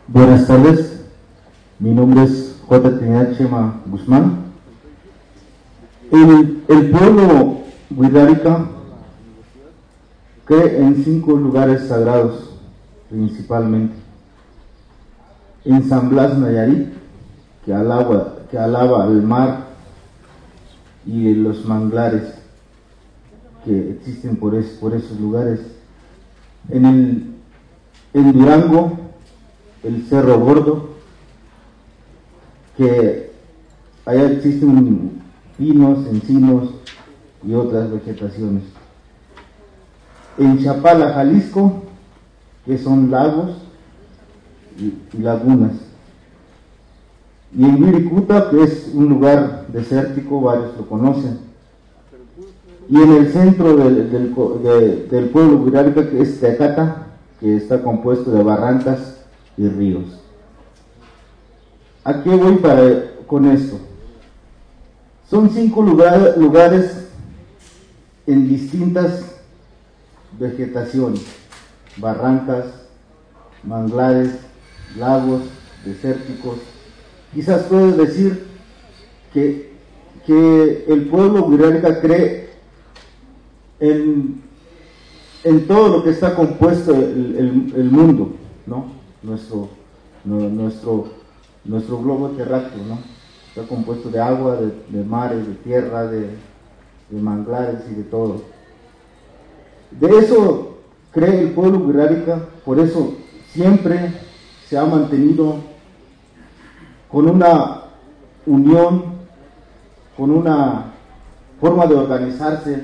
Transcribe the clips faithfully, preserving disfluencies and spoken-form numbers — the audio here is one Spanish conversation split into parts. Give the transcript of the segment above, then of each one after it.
Buenas tardes, mi nombre es J. Trinidad Chema Guzmán. El, el pueblo wixárika cree en cinco lugares sagrados, principalmente. En San Blas, Nayarit, que alaba, que alaba al mar y los manglares que existen por, es, por esos lugares. En, el, en Durango, el Cerro Gordo, que allá existen pinos, encinos y otras vegetaciones. En Chapala, Jalisco, que son lagos y, y lagunas. Y en Wirikuta, que es un lugar desértico, varios lo conocen. Y en el centro del, del, de, del pueblo wixárika, que es Tecata, que está compuesto de barrancas y ríos. ¿A qué voy para, con esto? Son cinco lugar, lugares en distintas vegetaciones, barrancas, manglares, lagos, desérticos. Quizás puedes decir que, que el pueblo wixárika cree en, en todo lo que está compuesto el, el, el mundo, ¿no? Nuestro, no, nuestro, nuestro globo terráqueo, ¿no? Está compuesto de agua, de, de mares, de tierra, de, de manglares y de todo. De eso cree el pueblo wixárika, por eso siempre se ha mantenido con una unión, con una forma de organizarse,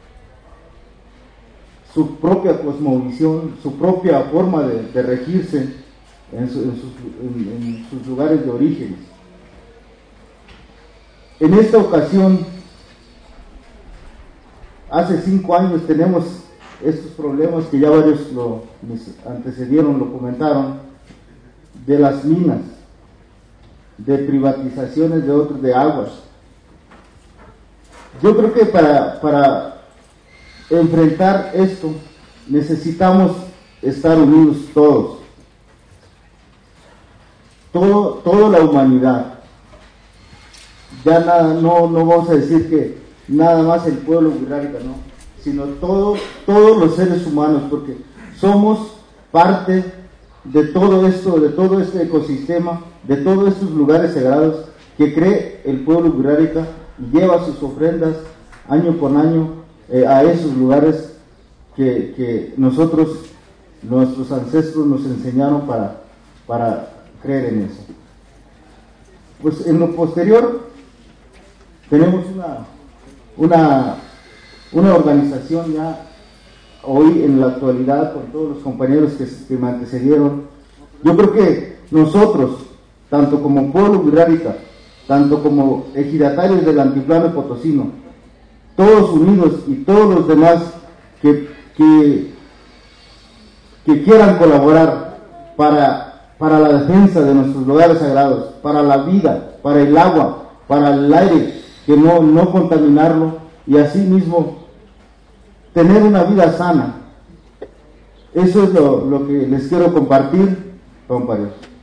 su propia cosmovisión, su propia forma de, de regirse en, su, en, sus, en, en sus lugares de origen. En esta ocasión, hace cinco años tenemos estos problemas que ya varios lo, mis antecedieron, lo comentaron, de las minas, de privatizaciones de otros, de aguas. Yo creo que para, para enfrentar esto necesitamos estar unidos todos, todo, toda la humanidad. Ya nada, no, no vamos a decir que nada más el pueblo wixárika, no, sino todo, todos los seres humanos, porque somos parte de todo esto, de todo este ecosistema, de todos estos lugares sagrados que cree el pueblo wixárika y lleva sus ofrendas año con año eh, a esos lugares que, que nosotros, nuestros ancestros nos enseñaron para, para creer en eso. Pues en lo posterior tenemos una, una, una organización ya hoy en la actualidad con todos los compañeros que, que me antecedieron. Yo creo que nosotros, tanto como pueblo wixárika, tanto como ejidatarios del altiplano potosino, todos unidos y todos los demás que, que, que quieran colaborar para, para la defensa de nuestros lugares sagrados, para la vida, para el agua, para el aire, que no, no contaminarlo y así mismo tener una vida sana. Eso es lo, lo que les quiero compartir, compañeros.